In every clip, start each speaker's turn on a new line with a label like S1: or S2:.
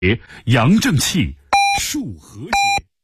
S1: 阳正气，树和谐。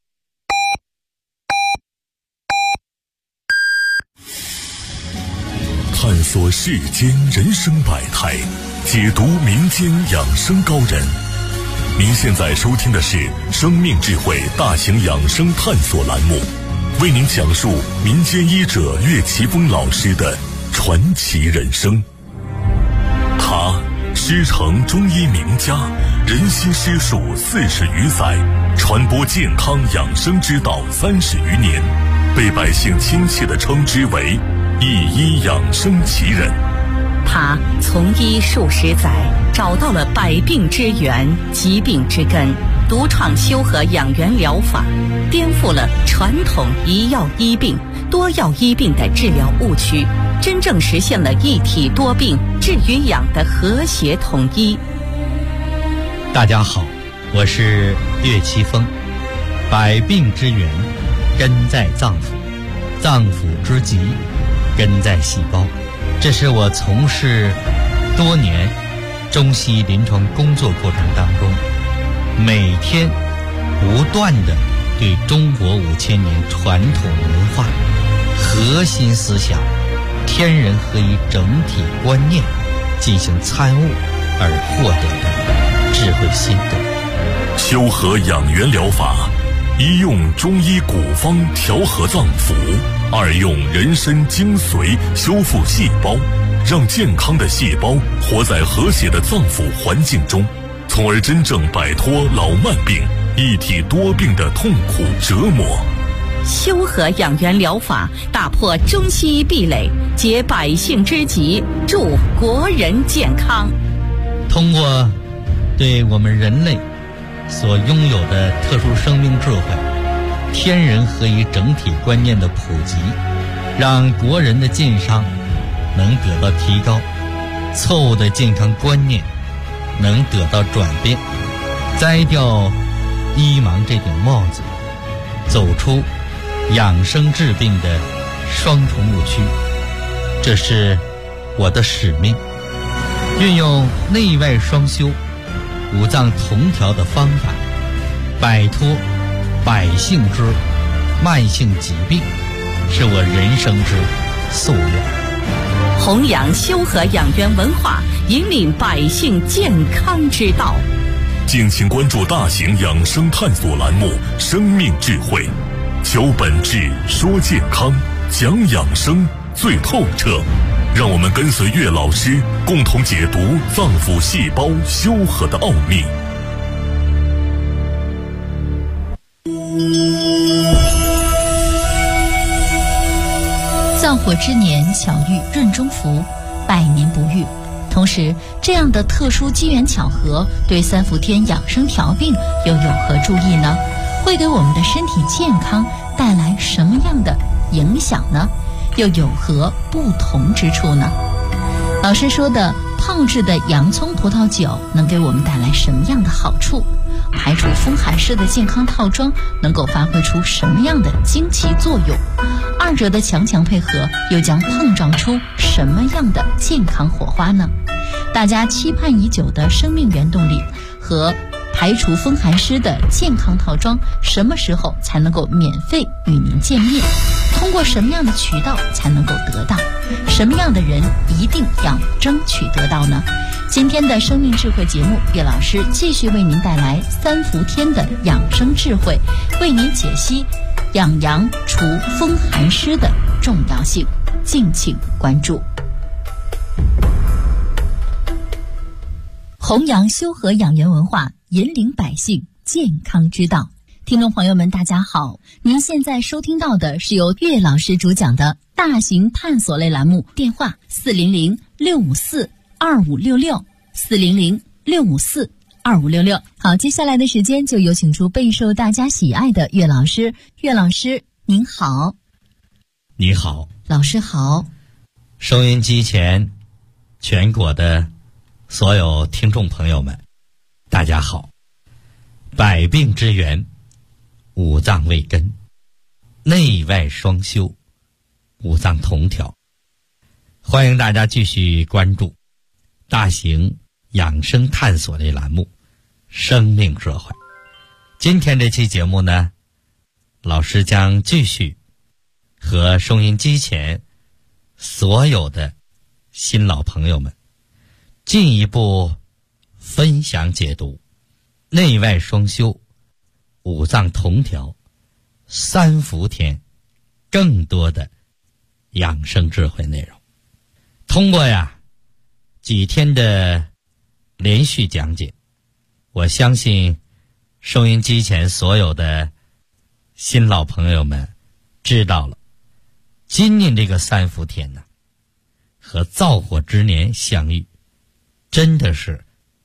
S1: 探索世间人生百态，解读民间养生高人。您现在收听的是生命智慧大型养生探索栏目，为您讲述民间医者岳奇峰老师的传奇人生。他师承中医名家，仁心师术40余载，传播健康养生之道30余年，被百姓亲切地称之为一医养生奇人。
S2: 他从医数十载，找到了百病之源、疾病之根，独创修和养元疗法，颠覆了传统一药医病、多药医病的治疗误区，真正实现了一体多病治与养的和谐统一。
S3: 大家好，我是岳奇峰。百病之源根在脏腑，脏腑之疾根在细胞。这是我从事多年中西医临床工作过程当中，每天不断地对中国5000年传统文化核心思想天人合一整体观念进行参悟而获得的智慧心得。
S1: 修和养元疗法，一用中医古方调和脏腑，二用人参精髓修复细胞，让健康的细胞活在和谐的脏腑环境中，从而真正摆脱老慢病、一体多病的痛苦折磨。
S2: 修和养元疗法打破中西医壁垒，解百姓之急，助国人健康。
S3: 通过对我们人类所拥有的特殊生命智慧、天人合一整体观念的普及，让国人的健康能得到提高，错误的健康观念能得到转变，摘掉医盲这顶帽子，走出养生治病的双重误区。这是我的使命，运用内外双修、五脏同调的方法，摆脱百姓之慢性疾病，是我人生之夙愿。
S2: 弘扬修和养元文化，引领百姓健康之道。
S1: 敬请关注大型养生探索栏目《生命智慧》，求本质，说健康，讲养生最透彻。让我们跟随岳老师，共同解读脏腑细胞修和的奥秘。
S4: 燥火之年，巧遇闰中福，百年不遇。同时，这样的特殊机缘巧合，对三伏天养生调病又有何注意呢？会给我们的身体健康带来什么样的影响呢？又有何不同之处呢？老师说的泡制的洋葱葡萄酒能给我们带来什么样的好处？排除风寒湿的健康套装能够发挥出什么样的惊奇作用？二者的强强配合又将碰撞出什么样的健康火花呢？大家期盼已久的生命原动力和排除风寒湿的健康套装什么时候才能够免费与您见面？通过什么样的渠道才能够得到？什么样的人一定要争取得到呢？今天的生命智慧节目，岳老师继续为您带来三伏天的养生智慧，为您解析养阳除风寒湿的重要性，敬请关注。弘扬修和养元文化，引领百姓健康之道。听众朋友们大家好，您现在收听到的是由岳老师主讲的大型探索类栏目，电话400-654-2566 400-654-2566。好，接下来的时间就有请出备受大家喜爱的岳老师。岳老师您好。
S3: 你好。
S4: 老师好。
S3: 收音机前全国的所有听众朋友们大家好。百病之源，五脏为根，内外双修，五脏同调。欢迎大家继续关注大型养生探索类栏目生命智慧。今天这期节目呢，老师将继续和收音机前所有的新老朋友们进一步分享解读内外双修、五脏同调、三伏天更多的养生智慧内容。通过几天的连续讲解，我相信收音机前所有的新老朋友们知道了，今年这个三伏天呢，和灶火之年相遇，真的是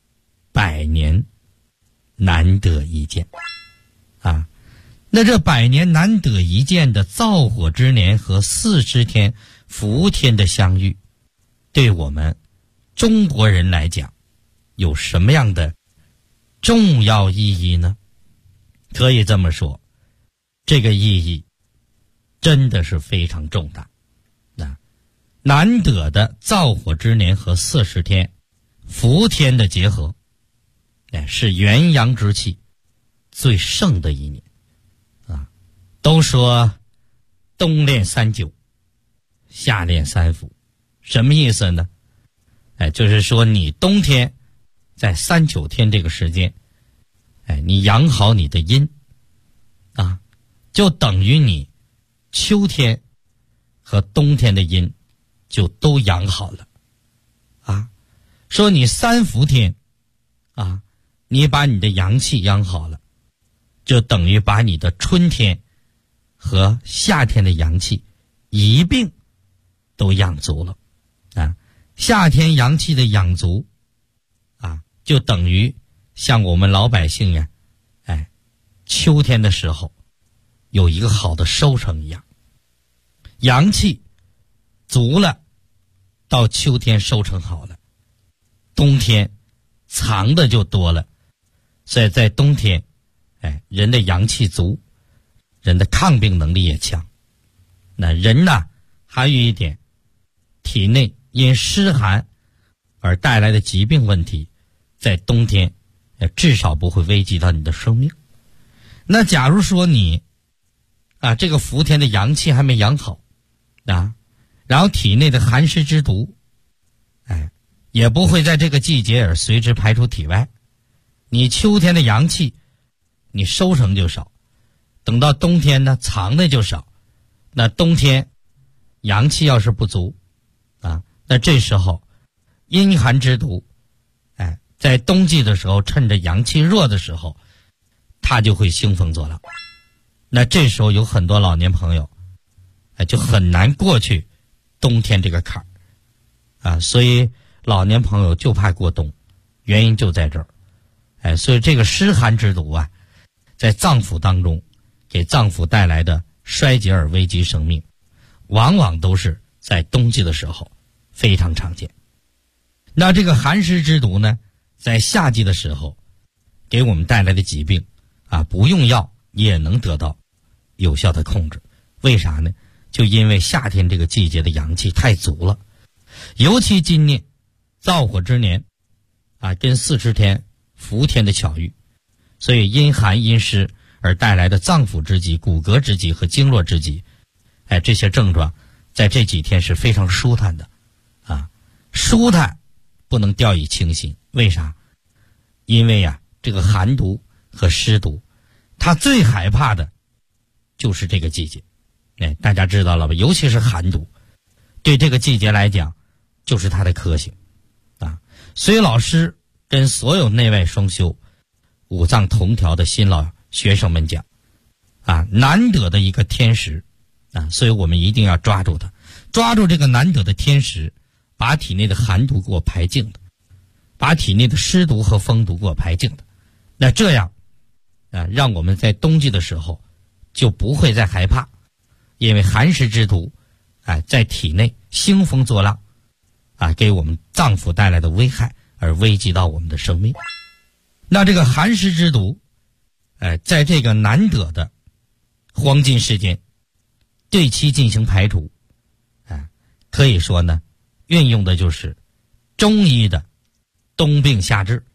S3: 100年难得一见啊！那这100年难得一见的灶火之年和40天伏天的相遇，对我们中国人来讲有什么样的重要意义呢？可以这么说，这个意义真的是非常重大。难得的灶火之年和40天伏天的结合，是元阳之气最盛的一年啊。都说冬练3九，夏练3伏，什么意思呢？就是说你冬天在3、9天这个时间，你养好你的阴啊，就等于你秋天和冬天的阴就都养好了啊。说你3伏天啊，你把你的阳气养好了，就等于把你的春天和夏天的阳气一并都养足了啊。夏天阳气的养足啊，就等于像我们老百姓秋天的时候有一个好的收成一样，阳气足了，到秋天收成好了，冬天藏的就多了。所以在冬天人的阳气足，人的抗病能力也强。那人呢，还有一点，体内因湿寒而带来的疾病问题，在冬天至少不会危及到你的生命。那假如说你这个伏天的阳气还没养好啊，然后体内的寒湿之毒也不会在这个季节而随之排出体外，你秋天的阳气你收成就少，等到冬天呢藏的就少。那冬天阳气要是不足那这时候阴寒之毒在冬季的时候，趁着阳气弱的时候，它就会兴风作浪。那这时候有很多老年朋友就很难过去冬天这个坎儿所以老年朋友就怕过冬，原因就在这儿所以这个湿寒之毒在脏腑当中给脏腑带来的衰竭而危及生命，往往都是在冬季的时候非常常见。那这个寒湿之毒呢，在夏季的时候给我们带来的疾病不用药也能得到有效的控制。为啥呢？就因为夏天这个季节的阳气太足了，尤其今年灶火之年跟40天伏天的巧遇，所以阴寒阴湿而带来的脏腑之疾、骨骼之疾和经络之疾这些症状在这几天是非常舒坦的舒坦不能掉以轻心。为啥？因为这个寒毒和湿毒它最害怕的就是这个季节大家知道了吧？尤其是寒毒对这个季节来讲就是它的克星所以老师跟所有内外双修、五脏同调的新老学生们讲难得的一个天时所以我们一定要抓住它，抓住这个难得的天时，把体内的寒毒给我排净的，把体内的湿毒和风毒给我排净的。那这样让我们在冬季的时候就不会再害怕，因为寒湿之毒在体内兴风作浪给我们脏腑带来的危害而危及到我们的生命。那这个寒湿之毒在这个难得的黄金时间对其进行排除可以说呢，运用的就是中医的冬病夏治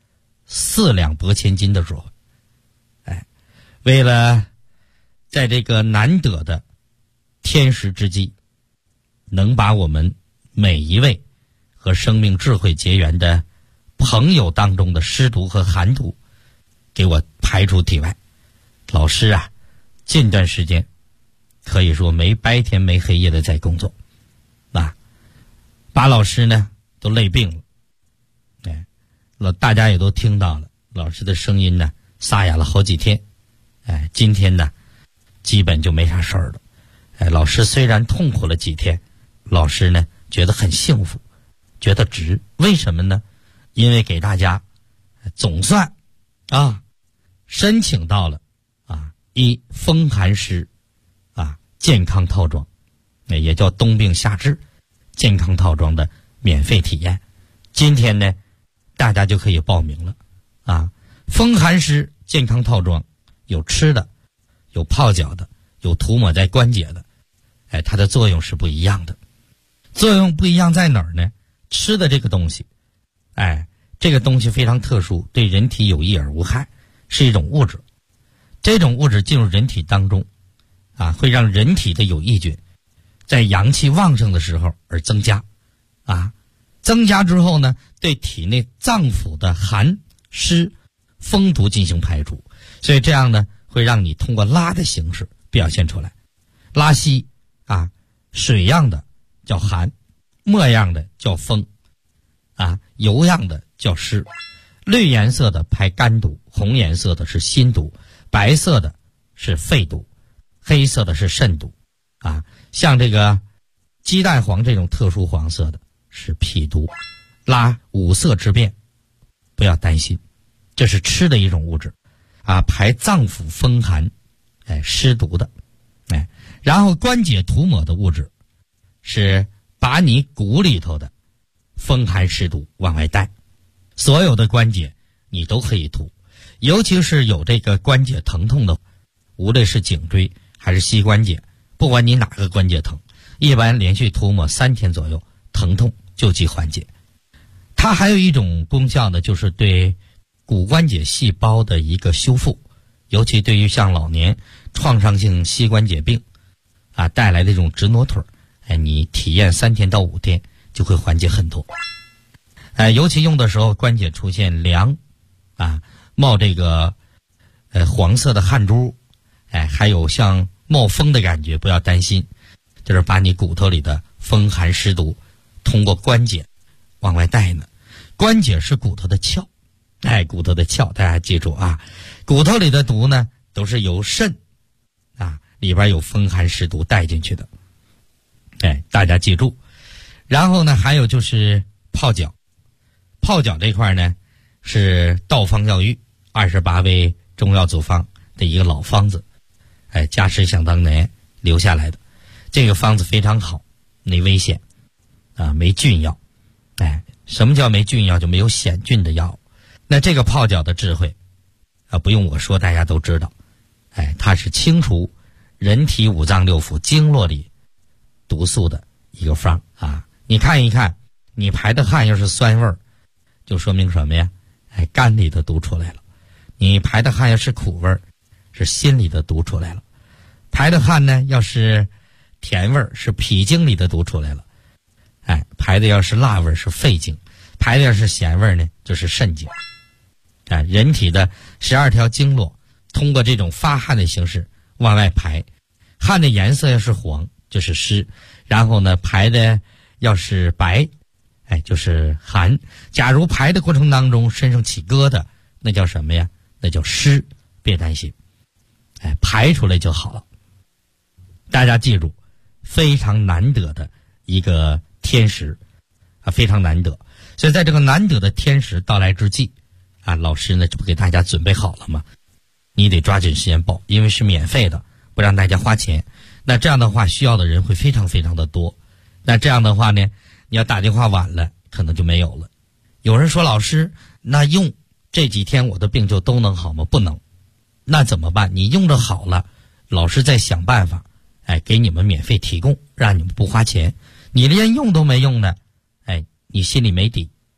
S3: 4两拨千斤的智慧。为了在这个难得的天时之机，能把我们每一位和生命智慧结缘的朋友当中的湿毒和寒毒给我排除体外。老师啊，近段时间可以说没白天没黑夜的在工作，把老师呢都累病了。大家也都听到了，老师的声音呢沙哑了好几天。今天呢基本就没啥事儿了。老师虽然痛苦了几天，老师呢觉得很幸福，觉得值。为什么呢？因为给大家总算申请到了一风寒湿健康套装，也叫冬病夏治健康套装的免费体验。今天呢大家就可以报名了风寒湿健康套装有吃的，有泡脚的，有涂抹在关节的。它的作用是不一样的。作用不一样在哪儿呢？吃的这个东西这个东西非常特殊，对人体有益而无害，是一种物质。这种物质进入人体当中会让人体的有益菌在阳气旺盛的时候而增加增加之后呢，对体内脏腑的寒湿风毒进行排除。所以这样呢会让你通过拉的形式表现出来。拉稀水样的叫寒，沫样的叫风油样的叫湿。绿颜色的排肝毒，红颜色的是心毒，白色的是肺毒，黑色的是肾毒像这个鸡蛋黄这种特殊黄色的是脾毒。拉五色之变不要担心，这是吃的一种物质排脏腑风寒湿毒的。然后关节涂抹的物质是把你骨里头的风寒湿毒往外带。所有的关节你都可以涂，尤其是有这个关节疼痛的，无论是颈椎还是膝关节，不管你哪个关节疼，一般连续涂抹3天左右，疼痛就即缓解。它还有一种功效呢，就是对骨关节细胞的一个修复，尤其对于像老年创伤性膝关节病带来的这种直挪腿你体验3天到5天就会缓解很多。尤其用的时候关节出现凉冒这个黄色的汗珠还有像冒风的感觉，不要担心，就是把你骨头里的风寒湿毒通过关节往外带呢。关节是骨头的鞘骨头的鞘，大家记住骨头里的毒呢都是由肾里边有风寒湿毒带进去的，大家记住。然后呢还有就是泡脚。泡脚这块呢是道方药浴28味中药组方的一个老方子，家师想当年留下来的。这个方子非常好，没危险没菌药。什么叫没菌药？就没有险菌的药。那这个泡脚的智慧不用我说大家都知道，它是清除人体五脏六腑经络里毒素的一个方你看一看，你排的汗要是酸味儿，就说明什么呀？肝里的毒出来了。你排的汗要是苦味儿，是心里的毒出来了。排的汗呢要是甜味儿，是脾经里的毒出来了。排的要是辣味儿，是肺经。排的要是咸味儿呢，就是肾经。人体的12条经络通过这种发汗的形式往外排，汗的颜色要是黄就是湿，然后呢排的要是白就是寒。假如排的过程当中身上起疙瘩，那叫什么呀？那叫湿。别担心，排出来就好了。大家记住，非常难得的一个天时非常难得。所以在这个难得的天时到来之际老师呢这不给大家准备好了吗？你得抓紧时间报，因为是免费的，不让大家花钱。那这样的话需要的人会非常非常的多。那这样的话呢，你要打电话晚了可能就没有了。有人说老师，那用这几天我的病就都能好吗？不能。那怎么办？你用着好了，老师再想办法给你们免费提供，让你们不花钱。你连用都没用呢你心里没底，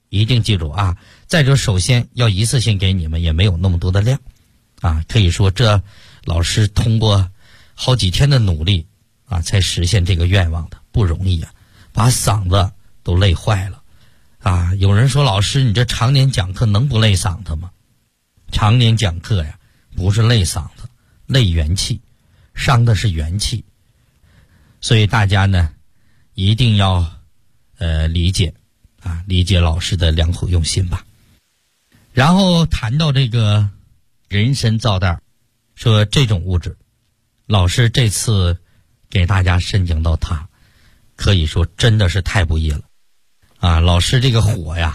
S3: 一定记住啊。再者，首先要一次性给你们也没有那么多的量啊，可以说这老师通过好几天的努力啊，才实现这个愿望的，不容易啊，把嗓子都累坏了啊。有人说，老师你这常年讲课能不累嗓子吗？常年讲课呀，不是累嗓子，累元气，伤的是元气。所以大家呢一定要理解啊，理解老师的良苦用心吧。然后谈到这个人参皂袋，说这种物质，老师这次给大家申请到它，可以说真的是太不易了啊。老师这个火呀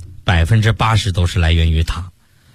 S3: ，80%都是来源于它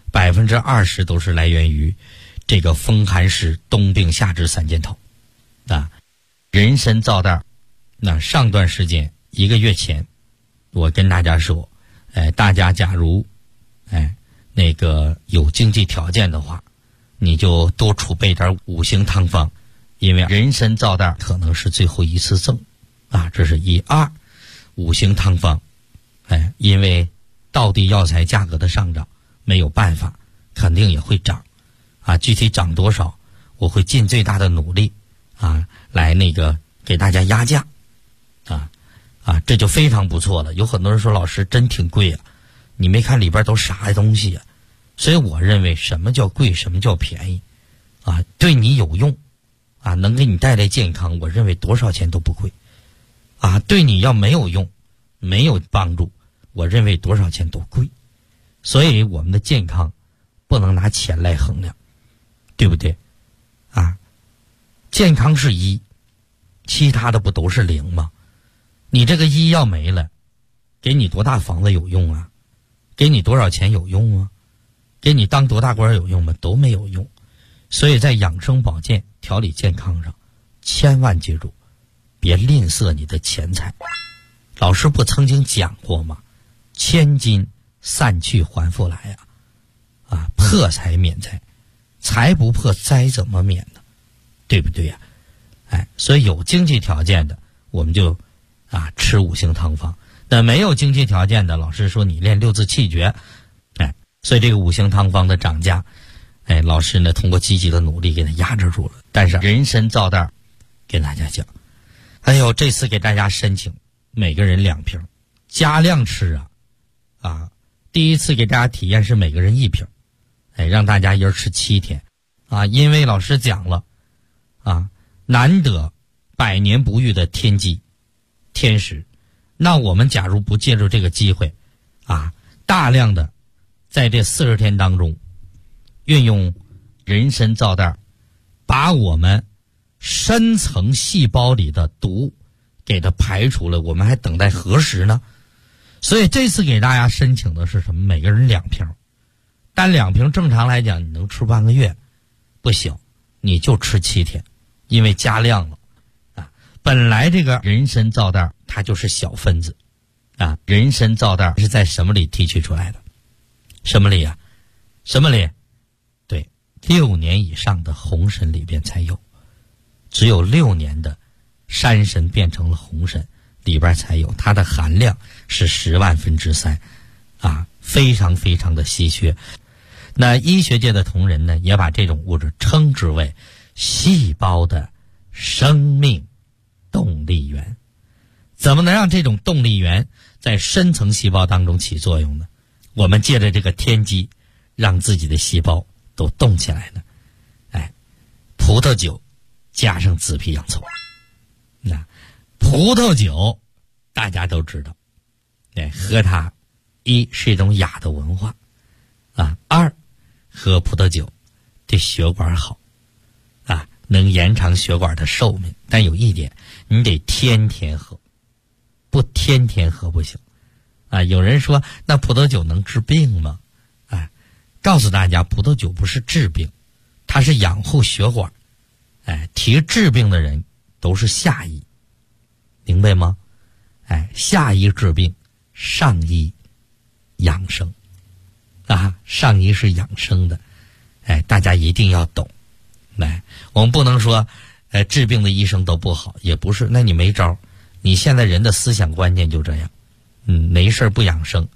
S3: ，20%都是来源于这个风寒湿冬病夏治三件套啊。人参皂袋，那上段时间1个月前，我跟大家说，大家假如那个有经济条件的话，你就多储备点5行汤方，因为人参皂袋可能是最后一次赠啊，这是1、2 5行汤方，因为道地药材价格的上涨没有办法，肯定也会涨啊，具体涨多少我会尽最大的努力啊来那个给大家压价啊，这就非常不错了。有很多人说，老师真挺贵啊，你没看里边都啥东西啊？所以我认为什么叫贵，什么叫便宜啊？对你有用啊，能给你带来健康，我认为多少钱都不贵啊。对你要没有用，没有帮助，我认为多少钱都贵。所以我们的健康不能拿钱来衡量，对不对啊？健康是1，其他的不都是0吗？你这个1要没了，给你多大房子有用啊？给你多少钱有用啊？给你当多大官有用吗？都没有用。所以在养生保健调理健康上，千万记住，别吝啬你的钱财。老师不曾经讲过吗？千金散去还复来啊，破财免灾，财不破灾怎么免呢？对不对呀？所以有经济条件的我们就吃5行汤方，那没有经济条件的，老师说你练6字气诀，所以这个5行汤方的涨价，老师呢通过积极的努力给它压制住了。但是人参皂袋给大家讲，这次给大家申请每个人2瓶，加量吃啊，第一次给大家体验是每个人1瓶，让大家一人吃7天啊，因为老师讲了啊，难得100年不遇的天机天时，那我们假如不借助这个机会啊，大量的在这40天当中运用人参皂袋，把我们深层细胞里的毒给它排除了，我们还等待何时呢？所以这次给大家申请的是什么？每个人2瓶，但2瓶正常来讲你能吃半个月，不行，你就吃7天，因为加量了啊。本来这个人参皂袋它就是小分子啊，人参皂袋是在什么里提取出来的？什么里啊？什么里？对，6年以上的红参里边才有，只有6年的山参变成了红参里边才有，它的含量是10万分之3啊，非常非常的稀缺。那医学界的同仁呢，也把这种物质称之为细胞的生命动力源。怎么能让这种动力源在深层细胞当中起作用呢？我们借着这个天机，让自己的细胞都动起来呢。葡萄酒加上紫皮洋葱，那葡萄酒大家都知道，喝它1是一种雅的文化啊，2喝葡萄酒对血管好啊，能延长血管的寿命。但有一点，你得天天喝，不天天喝不行啊。有人说那葡萄酒能治病吗？告诉大家，葡萄酒不是治病，它是养护血管。提治病的人都是下医，明白吗？下医治病，上医养生啊，上医是养生的，大家一定要懂。我们不能说治病的医生都不好，也不是，那你没招。你现在人的思想观念就这样，没事不养生，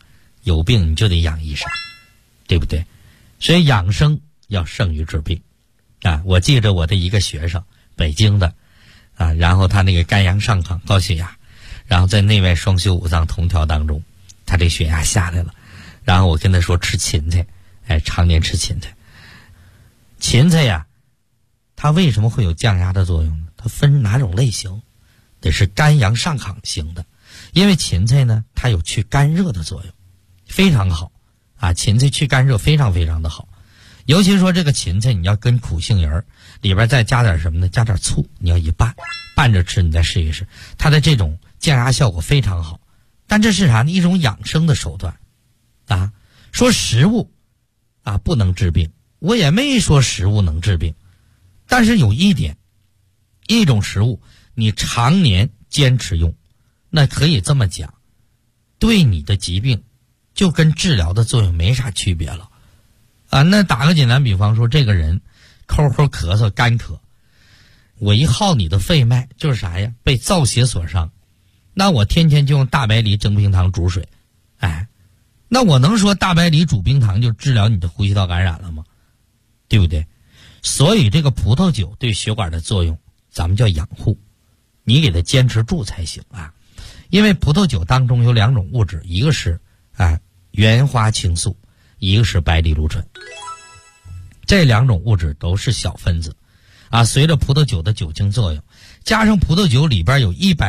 S3: 有病你就得养医生，对不对？所以养生要胜于治病啊！我记着我的一个学生，北京的啊，然后他那个肝阳上亢、高血压，然后在内外双修五脏同调当中，他这血压下来了，然后我跟他说吃芹菜，常年吃芹菜。芹菜呀，它为什么会有降压的作用呢？它分哪种类型？得是肝阳上亢型的，因为芹菜呢，它有去肝热的作用，非常好啊！芹菜去肝热非常非常的好，尤其说这个芹菜你要跟苦杏仁里边再加点什么呢？加点醋，你要一拌着吃，你再试一试，它的这种降压效果非常好。但这是啥呢？一种养生的手段啊！说食物啊不能治病，我也没说食物能治病，但是有一点，一种食物你常年坚持用，那可以这么讲，对你的疾病就跟治疗的作用没啥区别了啊。那打个简单比方说，这个人抠咳嗽干咳，我一耗你的肺脉就是啥呀？被燥邪所伤，那我天天就用大白梨蒸冰糖煮水，那我能说大白梨煮冰糖就治疗你的呼吸道感染了吗？对不对？所以这个葡萄酒对血管的作用咱们叫养护，你给它坚持住才行啊。因为葡萄酒当中有两种物质，一个是原花青素，一个是白藜芦醇，这两种物质都是小分子啊。随着葡萄酒的酒精作用，加上葡萄酒里边有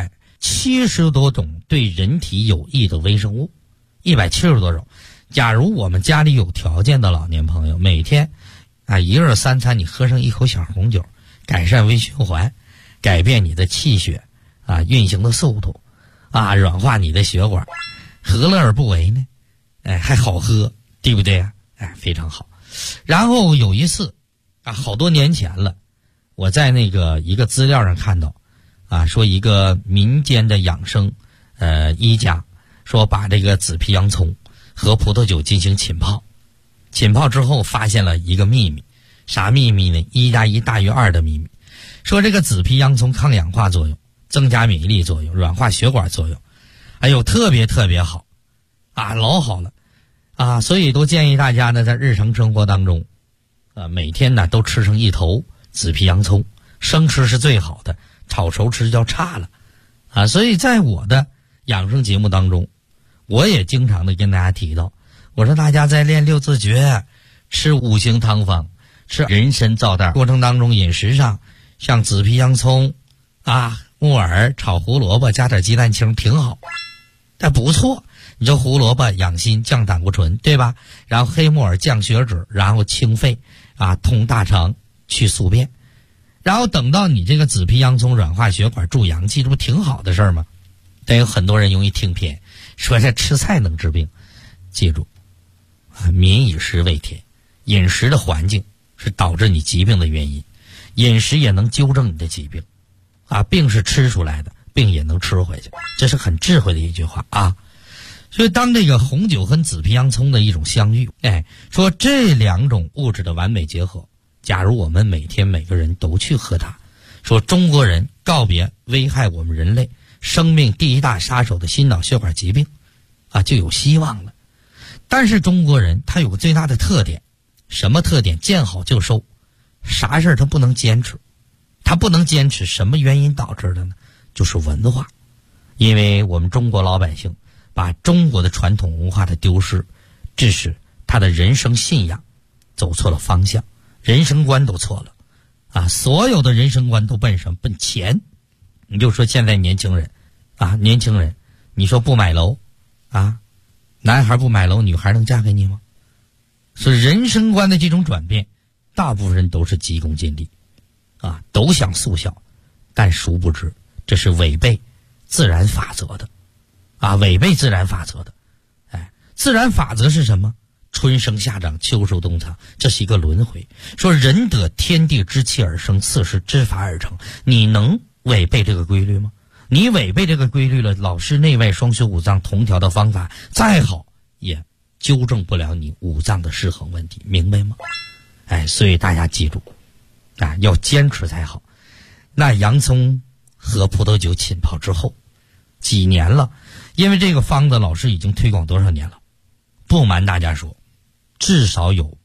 S3: 170多种对人体有益的微生物，170多种。假如我们家里有条件的老年朋友，每天一日3餐你喝上一口小红酒，改善微循环，改变你的气血运行的速度软化你的血管，何乐而不为呢？还好喝，对不对啊？非常好。然后有一次好多年前了，我在那个一个资料上看到说一个民间的养生医家说把这个紫皮洋葱和葡萄酒进行浸泡之后发现了一个秘密。啥秘密呢？1+1大于2的秘密。说这个紫皮洋葱抗氧化作用，增加免疫力作用，软化血管作用，特别特别好老好了所以都建议大家呢在日常生活当中每天呢都吃上一头紫皮洋葱，生吃是最好的，炒熟吃就差了所以在我的养生节目当中，我也经常的跟大家提到，我说大家在练6字诀，吃5行汤方，吃人参皂蛋过程当中，饮食上像紫皮洋葱木耳炒胡萝卜加点鸡蛋清挺好，但不错。你这胡萝卜养心降胆固醇，对吧？然后黑木耳降血脂，然后清肺通大肠去宿便，然后等到你这个紫皮洋葱软化血管助阳气，这不挺好的事儿吗？但有很多人容易听偏，说这吃菜能治病。记住民以食为天，饮食的环境是导致你疾病的原因，饮食也能纠正你的疾病病是吃出来的，病也能吃回去，这是很智慧的一句话所以当这个红酒和紫皮洋葱的一种相遇，说这两种物质的完美结合，假如我们每天每个人都去喝它，说中国人告别危害我们人类生命第一大杀手的心脑血管疾病就有希望了。但是中国人他有个最大的特点，什么特点？见好就收，啥事儿他不能坚持。他不能坚持，什么原因导致的呢？就是文化。因为我们中国老百姓把中国的传统文化的丢失，致使他的人生信仰走错了方向，人生观都错了所有的人生观都奔什么？奔钱。你就说现在年轻人你说不买楼男孩不买楼，女孩能嫁给你吗？所以人生观的这种转变，大部分人都是急功近利都想速效，但殊不知这是违背自然法则的违背自然法则的自然法则是什么？春生夏长，秋收冬藏，这是一个轮回。说人得天地之气而生，次是知法而成，你能违背这个规律吗？你违背这个规律了，老师内外双修五脏同调的方法再好也纠正不了你五脏的失衡问题，明白吗？所以大家记住要坚持才好。那洋葱和葡萄酒浸泡之后几年了，因为这个方子老师已经推广多少年了不瞒大家说，至少有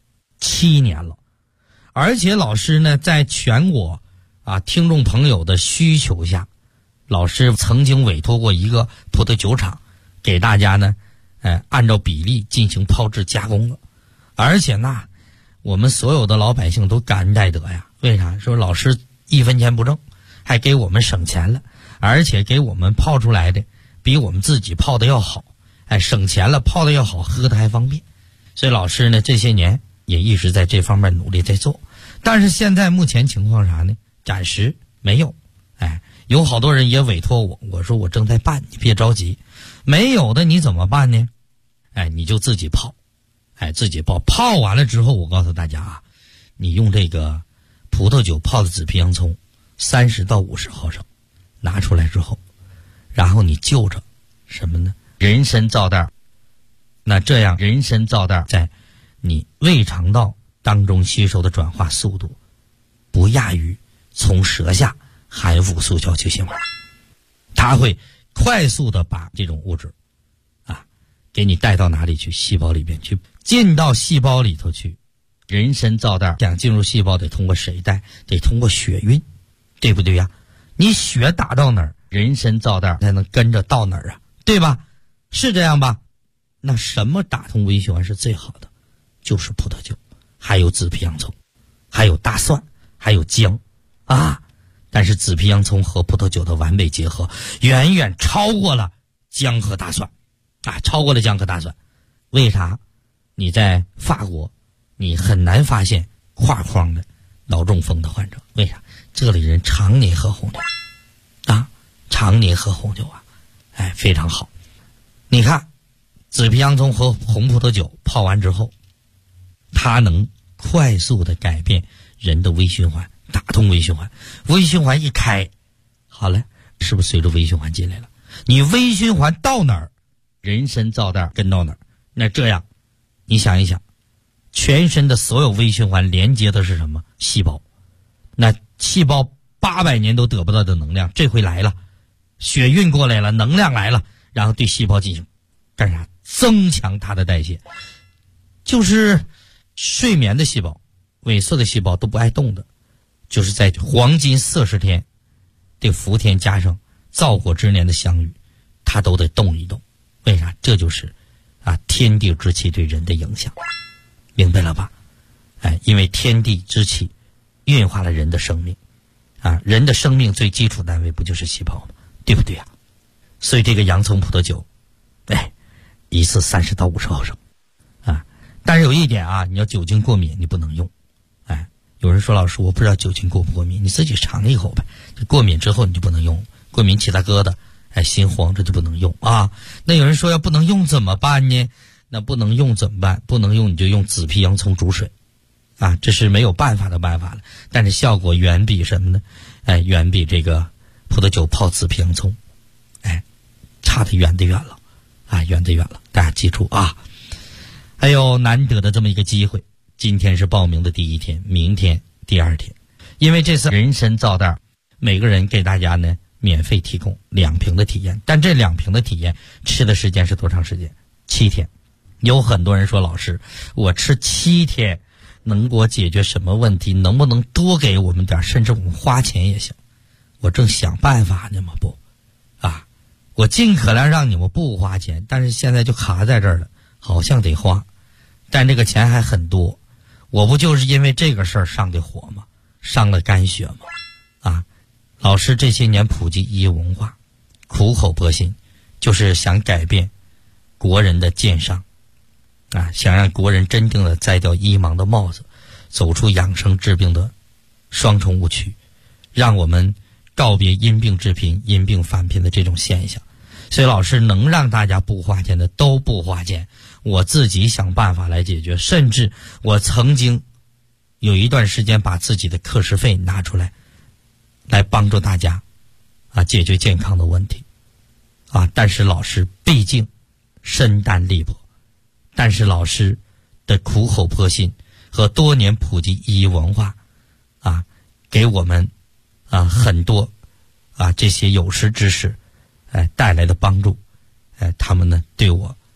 S3: 7年了。而且老师呢，在全国听众朋友的需求下，老师曾经委托过一个葡萄酒厂，给大家呢按照比例进行泡制加工了。而且呢，我们所有的老百姓都感恩戴德呀。为啥？说老师1分钱不挣，还给我们省钱了，而且给我们泡出来的比我们自己泡的要好，省钱了，泡的要好，喝的还方便。所以老师呢，这些年也一直在这方面努力在做。但是现在目前情况啥呢？暂时没有。有好多人也委托我，我说我正在办，你别着急。没有的你怎么办呢？你就自己泡。自己泡完了之后，我告诉大家你用这个葡萄酒泡的紫皮洋葱30到50毫升拿出来之后，然后你就着什么呢？人参皂袋。那这样人参皂袋在你胃肠道当中吸收的转化速度不亚于从舌下含5速效去腥丸，它会快速的把这种物质给你带到哪里去？细胞里边去，进到细胞里头去。人参皂袋想进入细胞得通过谁带？得通过血运，对不对呀？你血打到哪儿，人参皂袋才能跟着到哪儿对吧？是这样吧？那什么打通微循环是最好的？就是葡萄酒，还有紫皮洋葱，还有大蒜，还有姜但是紫皮洋葱和葡萄酒的完美结合远远超过了姜和大蒜超过了姜和大蒜。为啥？你在法国你很难发现跨框的脑中风的患者。为啥？这里人常年喝红酒常年喝红酒非常好。你看紫皮洋葱和红葡萄酒泡完之后，它能快速的改变人的微循环，打通微循环。微循环一开，好了，是不是随着微循环进来了？你微循环到哪儿，人参皂袋跟到哪儿。那这样你想一想，全身的所有微循环连接的是什么？细胞。那细胞800年都得不到的能量，这回来了，血运过来了，能量来了，然后对细胞进行干啥？增强它的代谢。就是睡眠的细胞，萎缩的细胞都不爱动的，就是在黄金40天这伏天加上灶火之年的相遇，它都得动一动。为啥？这就是天地之气对人的影响，明白了吧？因为天地之气运化了人的生命人的生命最基础单位不就是细胞吗？对不对所以这个洋葱葡萄酒一次30到50毫升但是有一点你要酒精过敏你不能用。有人说老师我不知道酒精过不过敏，你自己尝一口呗。过敏之后你就不能用，过敏起大疙瘩心慌，这就不能用那有人说要不能用怎么办呢？那不能用怎么办？不能用你就用紫皮洋葱煮水这是没有办法的办法了，但是效果远比什么呢？远比这个葡萄酒泡紫皮洋葱差得远得远了远得远了。大家记住还有难得的这么一个机会，今天是报名的第1天，明天第2天。因为这次人参皂袋每个人给大家呢免费提供2瓶的体验，但这2瓶的体验吃的时间是多长时间？7天。有很多人说老师我吃7天能给我解决什么问题？能不能多给我们点，甚至我们花钱也行。我正想办法呢嘛，我尽可能让你们不花钱，但是现在就卡在这儿了，好像得花，但这个钱还很多。我不就是因为这个事儿上的火吗？上了肝血吗？老师这些年普及医文化，苦口婆心，就是想改变国人的奸商想让国人真正的摘掉医盲的帽子，走出养生治病的双重误区，让我们告别因病致贫、因病返贫的这种现象。所以老师能让大家不花钱的都不花钱，我自己想办法来解决。甚至我曾经有一段时间把自己的课时费拿出来帮助大家解决健康的问题但是老师毕竟身担力薄，但是老师的苦口婆心和多年普及医文化给我们很多这些有识之士带来的帮助他们呢对我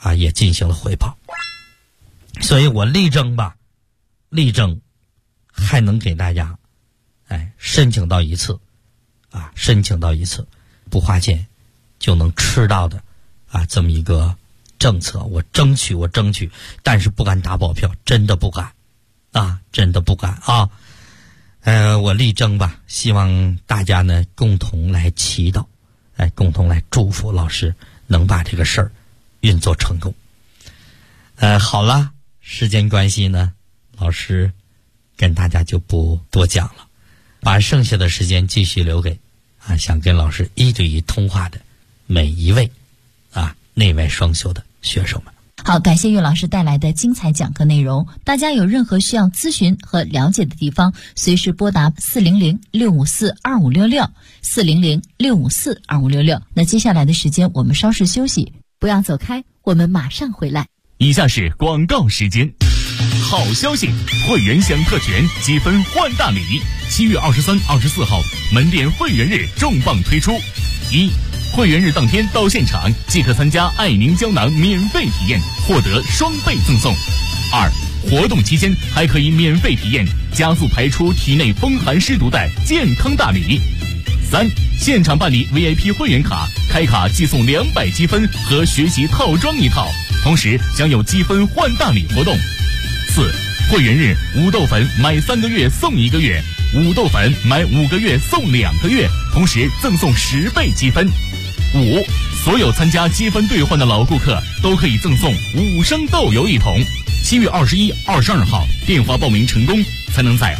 S3: 也进行了汇报。所以我力争还能给大家申请到一次不花钱就能吃到的这么一个政策，我争取，但是不敢打保票，真的不敢我力争吧，希望大家呢共同来祈祷，共同来祝福老师能把这个事儿运作成功。好了，时间关系呢，老师跟大家就不多讲了，把剩下的时间继续留给想跟老师一对一通话的每一位内外双修的学生们。
S4: 好，感谢岳老师带来的精彩讲课内容。大家有任何需要咨询和了解的地方，随时拨打400-654-2566，400-654-2566。那接下来的时间我们稍事休息，不要走开，我们马上回来。
S1: 以下是广告时间。好消息，会员享特权，积分换大礼。7月23、24号门店会员日重磅推出。1、会员日当天到现场即可参加爱宁胶囊免费体验，获得双倍赠送。2、活动期间还可以免费体验加速排出体内风寒湿毒的健康大礼。3、现场办理 VIP 会员卡，开卡即送200积分和学习套装一套，同时享有积分换大礼活动。4、会员日五豆粉买3个月送1个月，五豆粉买5个月送2个月，同时赠送10倍积分。5、所有参加积分兑换的老顾客都可以赠送5升豆油1桶。7月21、22号电话报名成功，才能在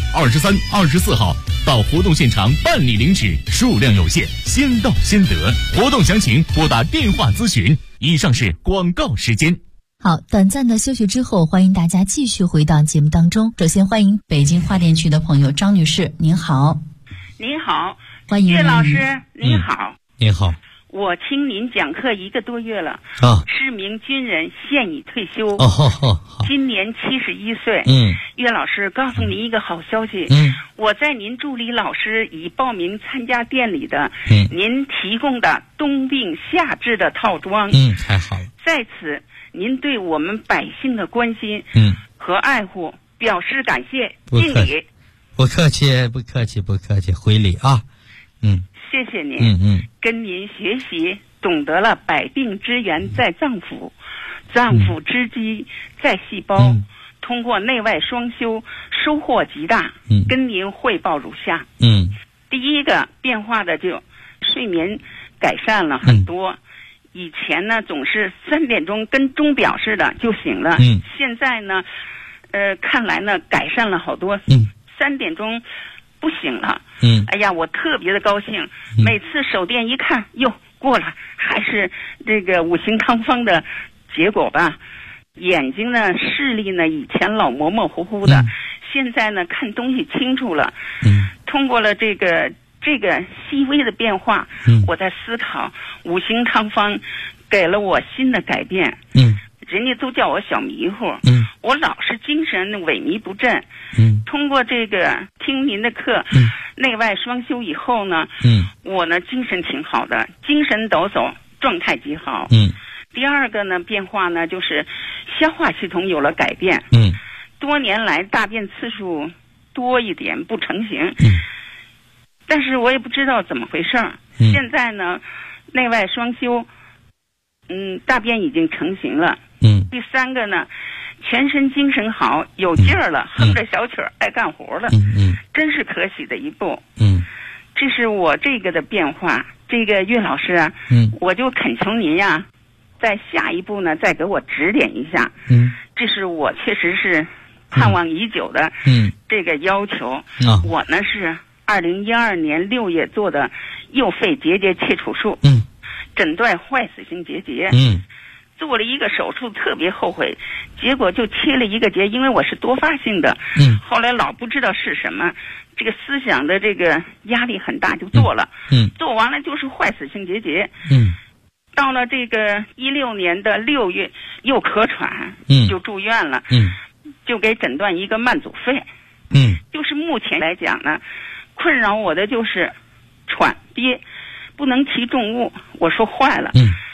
S1: 23、24号到活动现场办理领取，数量有限，先到先得。活动详情拨打电话咨询。以上是广告时间。
S4: 好，短暂的休息之后，欢迎大家继续回到节目当中。首先欢迎北京花店区的朋友张女士，您好。
S5: 您好，
S4: 欢迎
S5: 岳老师，您好。
S3: 您好。
S5: 我听您讲课1个多月了，是名军人，现已退休，今年71岁。岳老师，告诉您一个好消息，我在您助理老师已报名参加店里的您提供的冬病夏治的套装。
S3: 太好了。
S5: 在此，您对我们百姓的关心和爱护表示感谢，敬礼。
S3: 不客气，回礼啊。
S5: 谢谢您。跟您学习，懂得了百病之源在脏腑，脏腑之基在细胞。通过内外双修，收获极大。跟您汇报如下。第一个变化的就睡眠改善了很多。以前呢总是3点钟跟钟表似的就醒了，现在呢看来呢改善了好多。3点钟不醒了。哎呀，我特别的高兴。每次手电一看，哟，过了，还是这个五行汤方的结果吧。眼睛呢视力呢以前老模模糊糊的，现在呢看东西清楚了。通过了这个细微的变化，我在思考五行汤方给了我新的改变。人家都叫我小迷糊，我老是精神萎靡不振。通过这个听您的课，内外双修以后呢，我呢精神挺好的，精神抖擞，状态极好。第二个呢变化呢就是消化系统有了改变。多年来大便次数多一点，不成形。但是我也不知道怎么回事儿。现在呢内外双修，大便已经成型了。第三个呢，全身精神好，有劲儿了，哼着小曲儿，爱干活了。真是可喜的一步。这是我这个的变化。这个岳老师啊，我就恳求您呀，在下一步呢再给我指点一下。这是我确实是盼望已久的这个要求。我呢是2012年6月做的右肺结节切除术，诊断坏死性结节。做了一个手术，特别后悔，结果就切了1个结，因为我是多发性的。后来老不知道是什么，这个思想的这个压力很大，就做了。做完了就是坏死性结节。到了这个16年的6月又咳喘，就住院了。就给诊断一个慢阻肺。就是目前来讲呢，困扰我的就是喘憋，不能提重物。我说坏了。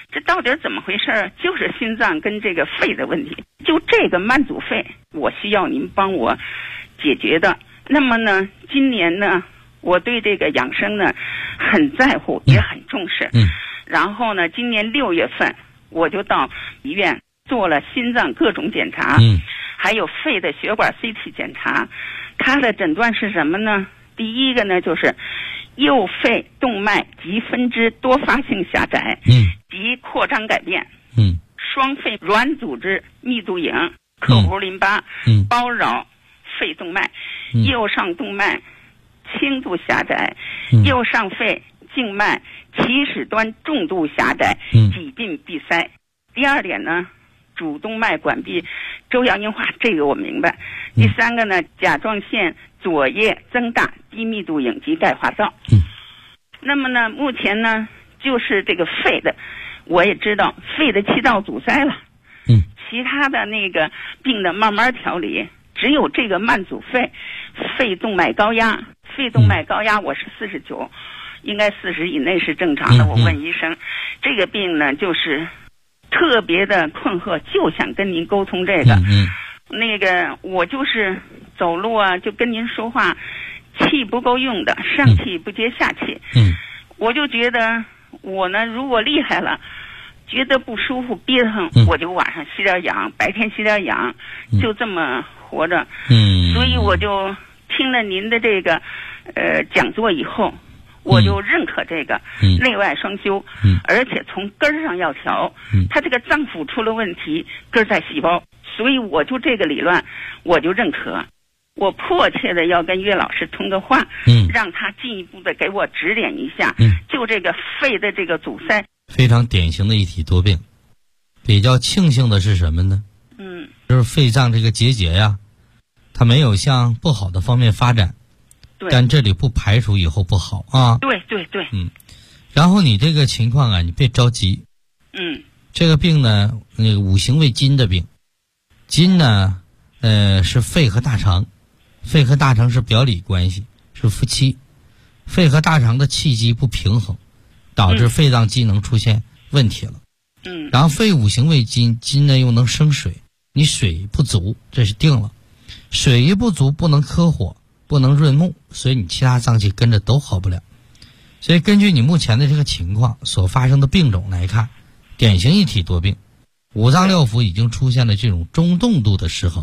S5: 这到底怎么回事？就是心脏跟这个肺的问题，就这个慢阻肺，我需要您帮我解决的。那么呢，今年呢，我对这个养生呢很在乎，也很重视。然后呢，今年6月份我就到医院做了心脏各种检查，还有肺的血管 CT 检查。他的诊断是什么呢？第一个呢，就是右肺动脉及分支多发性狭窄，及扩张改变，双肺软组织密度影，克弧淋巴，包绕肺动脉，右上动脉轻度狭窄，右上肺静脉起始端重度狭窄，几鬓闭塞。第二点呢，主动脉管壁周摇硬化，这个我明白。第三个呢，甲状腺左叶增大，低密度影及钙化灶。那么呢，目前呢，就是这个肺的，我也知道肺的气道阻塞了，其他的那个病的慢慢调理，只有这个慢阻肺，肺动脉高压，我是49，应该40以内是正常的。我问医生，这个病呢，就是特别的困惑，就想跟您沟通这个。那个我就是走路啊，就跟您说话，气不够用的，上气不接下气。我就觉得我呢，如果厉害了，觉得不舒服憋疼，我就晚上吸点氧，白天吸点氧，就这么活着。所以我就听了您的这个讲座以后，我就认可这个内外双修，而且从根儿上要调。他这个脏腑出了问题，根儿在细胞，所以我就这个理论我就认可。我迫切的要跟岳老师通个话，让他进一步的给我指点一下，就这个肺的这个阻塞，
S3: 非常典型的一体多病。比较庆幸的是什么呢？就是肺脏这个结节呀，它没有向不好的方面发展。但这里不排除以后不好啊。对。然后你这个情况啊，你别着急。这个病呢，那个五行为金的病，金呢，是肺和大肠，肺和大肠是表里关系，是夫妻。肺和大肠的气机不平衡，导致肺脏机能出现问题了。然后肺五行为金，金呢又能生水，你水不足，这是定了。水一不足，不能克火，不能润目，所以你其他脏器跟着都好不了。所以根据你目前的这个情况所发生的病种来看，典型一体多病，五脏六腑已经出现了这种中动度的失衡。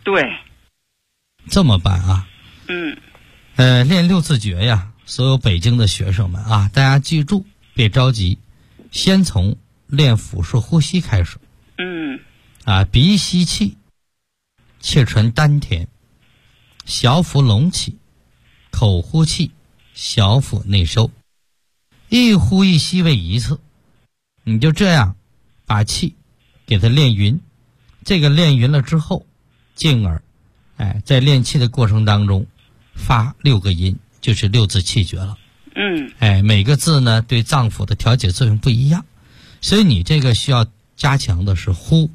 S3: 这么办啊？练6字诀呀，所有北京的学生们啊，大家记住，别着急，先从练腹式呼吸开始。鼻吸气，气沉丹田，小腹隆起，口呼气，小腹内收，一呼一吸为一次。你就这样把气给它练匀，这个练匀了之后，进而在练气的过程当中发6个音，就是6字气诀了。每个字呢对脏腑的调节作用不一样，所以你这个需要加强的是呼，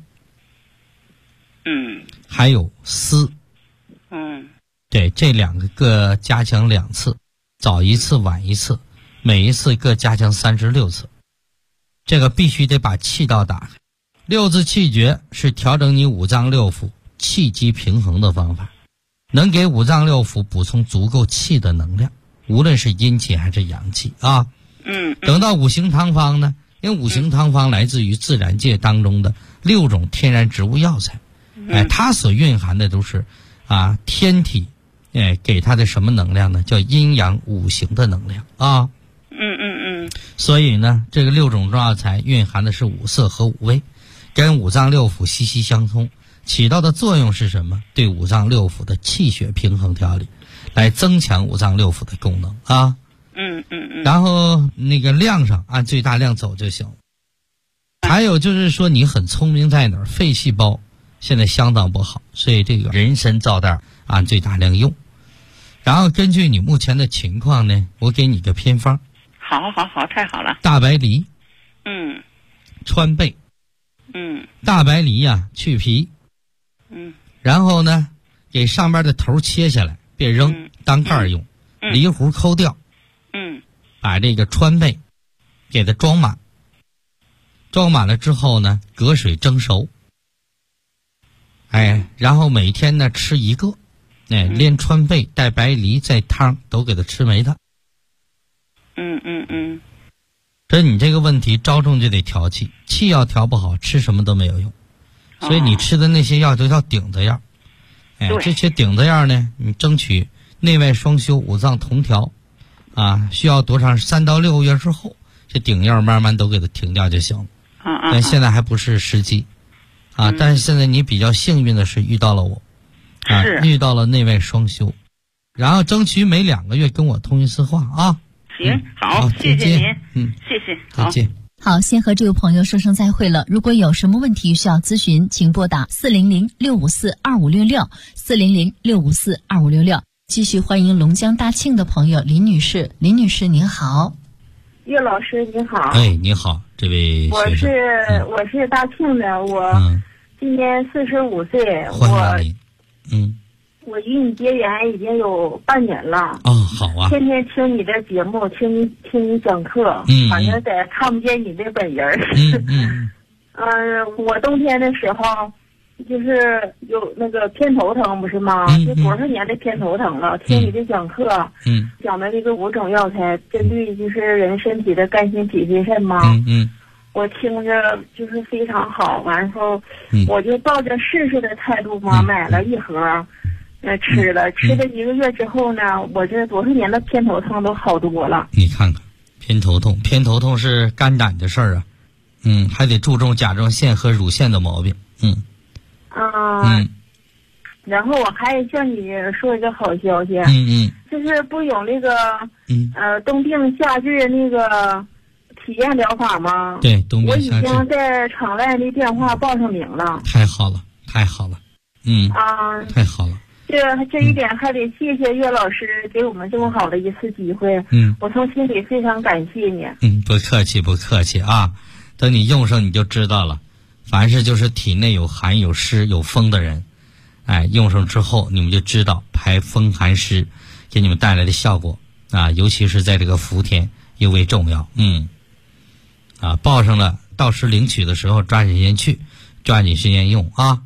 S3: 还有思。对，这2个加强2次，早一次晚一次，每一次各加强36次。这个必须得把气道打开。6字气诀是调整你五脏六腑气机平衡的方法，能给五脏六腑补充足够气的能量，无论是阴气还是阳气啊。等到五行汤方呢，因为五行汤方来自于自然界当中的6种天然植物药材，它所蕴含的都是天体给它的什么能量呢？叫阴阳五行的能量啊。所以呢，这个6种中药材蕴含的是5色和5味，跟五脏六腑息息相通，起到的作用是什么？对五脏六腑的气血平衡调理，来增强五脏六腑的功能啊。然后那个量上按最大量走就行。还有就是说你很聪明在哪儿？肺细胞现在相当不好，所以这个人参皂袋按最大量用。然后根据你目前的情况呢，我给你个偏方。
S5: 好，太好了。
S3: 大白梨，川贝，大白梨呀，去皮，然后呢，给上边的头切下来，别扔，当盖儿用，梨核抠掉，把这个川贝给它装满， 装满了之后呢，隔水蒸熟。然后每天呢吃一个，连川贝带白梨在汤都给它吃没它。所以你这个问题着重就得调气，气要调不好，吃什么都没有用。所以你吃的那些药都叫顶子药。这些顶子药呢，你争取内外双修，五脏同调需要多长？3到6个月之后，这顶药慢慢都给它停掉就行了。但现在还不是时机但是现在你比较幸运的是遇到了我遇到了内外双修，然后争取每2个月跟我通一次话啊。
S5: 行，好，谢谢您，谢谢，
S3: 再见。
S4: 好，先和这位朋友说声再会了。如果有什么问题需要咨询，请拨打400-654-2566 400-654-2566。继续欢迎龙江大庆的朋友林女士。林女士您好。
S6: 岳老师你好。
S3: 你好，这位学生。
S6: 我是大庆的，我今年45岁，我与你结缘已经有半年了。
S3: 好啊。
S6: 天天听你的节目，听你讲课，反正看不见你的本人。我冬天的时候就是有那个偏头疼，不是吗？就多少年的偏头疼了。听你的讲课，讲的这个5种药材，针对就是人身体的肝心脾肺肾嘛。我听着就是非常好，完后我就抱着试试的态度嘛，买了1盒。吃了1个月之后呢，我这多少年的偏头痛都好多了。
S3: 你看看，偏头痛是肝胆的事儿还得注重甲状腺和乳腺的毛病。
S6: 然后我还向你说一个好消息。就是不有那个冬病夏治那个体验疗法吗？
S3: 对，冬病夏治。
S6: 我已经在场外的电话报上名了。
S3: 太好了。太好了。
S6: 这一点还得谢谢岳老师给我们这么好的一次机会。我从心里非常感谢你。
S3: 不客气啊。等你用上你就知道了。凡是就是体内有寒有湿有风的人，用上之后你们就知道排风寒湿给你们带来的效果尤其是在这个伏天尤为重要。报上了，到时领取的时候抓紧时间去，抓紧时间用啊。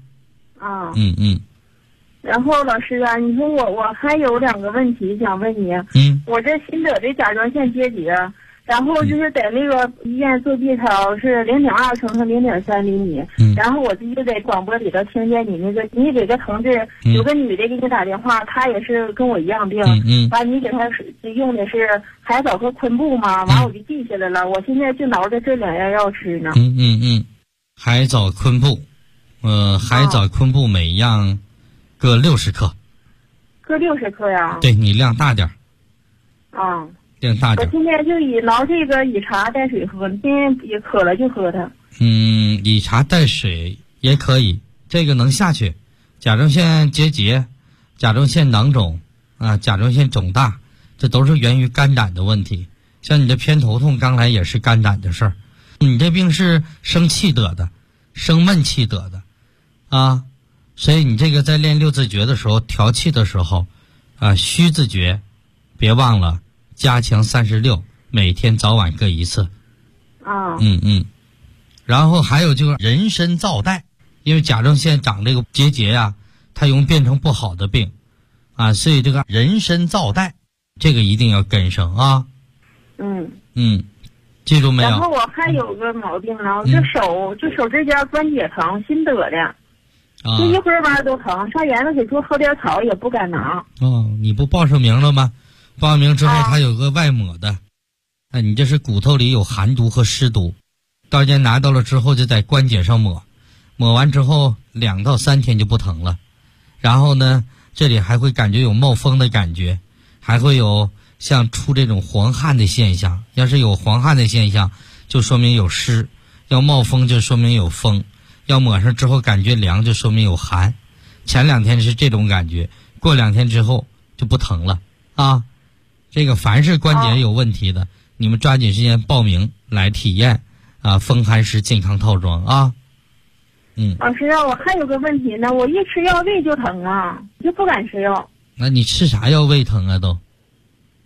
S6: 然后老师啊，你说我还有2个问题想问你。我这新得的甲状腺结节，然后就是在那个医院做 B 超是0.2乘0.3厘米。然后我就在广播里头听见你给个同志有个女的给你打电话，她也是跟我一样病。完你给她用的是海藻和昆布嘛，完我就记下来了。我现在就挠着这2样药吃呢。
S3: 海藻昆布，海藻昆布每样各60克。
S6: 各60克呀？
S3: 对，你量大点。量大点。
S6: 我现在就挠这个以茶带水喝，今天也渴了就喝它。
S3: 以茶带水也可以，这个能下去。甲状腺结节、甲状腺囊肿甲状腺肿大，这都是源于肝胆的问题。像你的偏头痛，刚才也是肝胆的事儿。你这病是生气得的，生闷气得的所以你这个在练6字诀的时候，调气的时候虚字诀别忘了加强36，每天早晚各1次。然后还有就是人参皂带，因为甲状腺长这个结节它容易变成不好的病所以这个人参皂带这个一定要跟上记住没有？
S6: 然后我还有个毛病呢，这手指甲关节疼，新得的。就一会儿吧都疼，上园子给做喝点草也不敢拿。
S3: 你不报上名了吗？报上名之后它有个外抹的，你这是骨头里有寒毒和湿毒，到家拿到了之后就在关节上抹，抹完之后2到3天就不疼了。然后呢，这里还会感觉有冒风的感觉，还会有像出这种黄汗的现象。要是有黄汗的现象，就说明有湿；要冒风就说明有风。要抹上之后感觉凉，就说明有寒。前2天是这种感觉，过2天之后就不疼了这个凡是关节有问题的，你们抓紧时间报名来体验风寒湿健康套装
S6: 老师我还有个问题呢，我一吃药胃就疼就不敢吃药。
S3: 那你吃啥药胃疼都？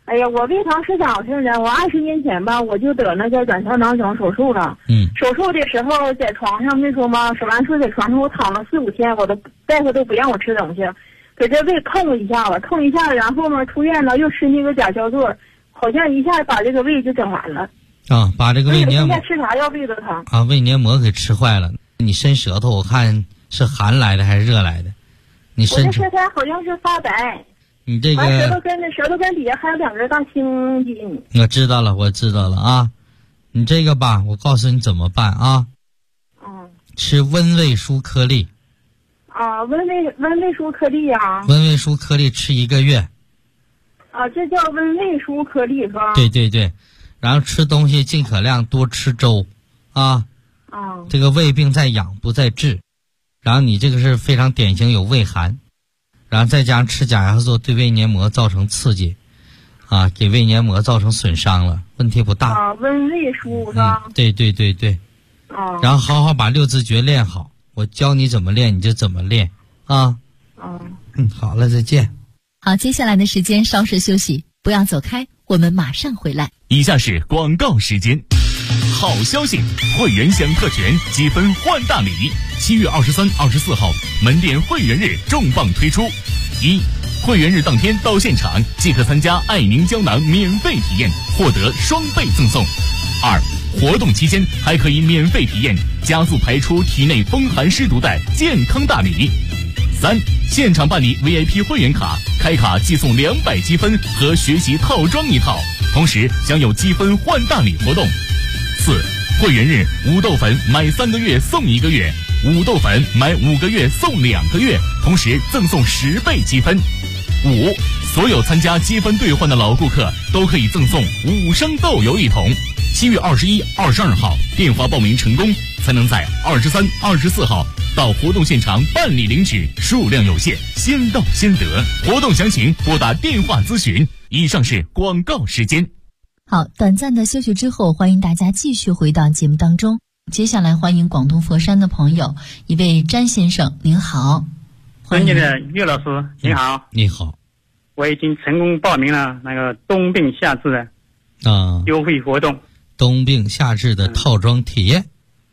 S6: 哎呀，我胃肠是咋回事呢？我20年前吧，我就得那个卵巢囊肿手术了。手术的时候在床上那时候嘛，手完术在床上我躺了4、5天，我的大夫都不让我吃东西，给这胃痛了一下子，然后嘛出院了，又吃那个甲硝唑，好像一下把这个胃就整完了。
S3: 啊，把这个胃黏膜
S6: 现在吃啥药胃都疼
S3: 啊，胃黏膜给吃坏了。你伸舌头，我看是寒来的还是热来的？你伸出，
S6: 我这舌头好像是发白。
S3: 你这个
S6: 舌头根底下还有2根大青筋。
S3: 我知道了啊，你这个吧，我告诉你怎么办啊？吃温胃舒颗粒。
S6: 啊，温胃舒颗粒啊。
S3: 温胃舒颗粒吃1个月。
S6: 啊，这叫温胃舒颗粒是吧？
S3: 对，然后吃东西尽可量多吃粥，啊。这个胃病在养不在治，然后你这个是非常典型有胃寒。然后再加上吃甲硝唑对胃黏膜造成刺激，啊，给胃黏膜造成损伤了，问题不大。
S6: 啊，温胃舒是吧？
S3: 对。然后好好把6字诀练好，我教你怎么练你就怎么练啊。好了，再见。
S4: 好，接下来的时间稍事休息，不要走开，我们马上回来。
S1: 以下是广告时间。好消息，会员享特权，积分换大礼。7月23、24号门店会员日重磅推出：1. 会员日当天到现场即可参加爱凝胶囊免费体验，获得双倍赠送。2. 活动期间还可以免费体验加速排出体内风寒湿毒的健康大礼。3. 现场办理 VIP 会员卡，开卡即送200积分和学习套装1套，同时享有积分换大礼活动。4. 会员日五豆粉买3个月送1个月，5豆粉买5个月送2个月，同时赠送10倍积分。5. 所有参加积分兑换的老顾客都可以赠送5升豆油1桶。7月21、22号电话报名成功，才能在23、24号到活动现场办理领取，数量有限，先到先得。活动详情拨打电话咨询。以上是广告时间。
S4: 好，短暂的休息之后，欢迎大家继续回到节目当中。接下来欢迎广东佛山的朋友，一位詹先生，您好。
S7: 尊敬的岳老师，您好。
S3: 你好。
S7: 我已经成功报名了那个冬病夏治的优惠活动。
S3: 冬病夏治的套装体验。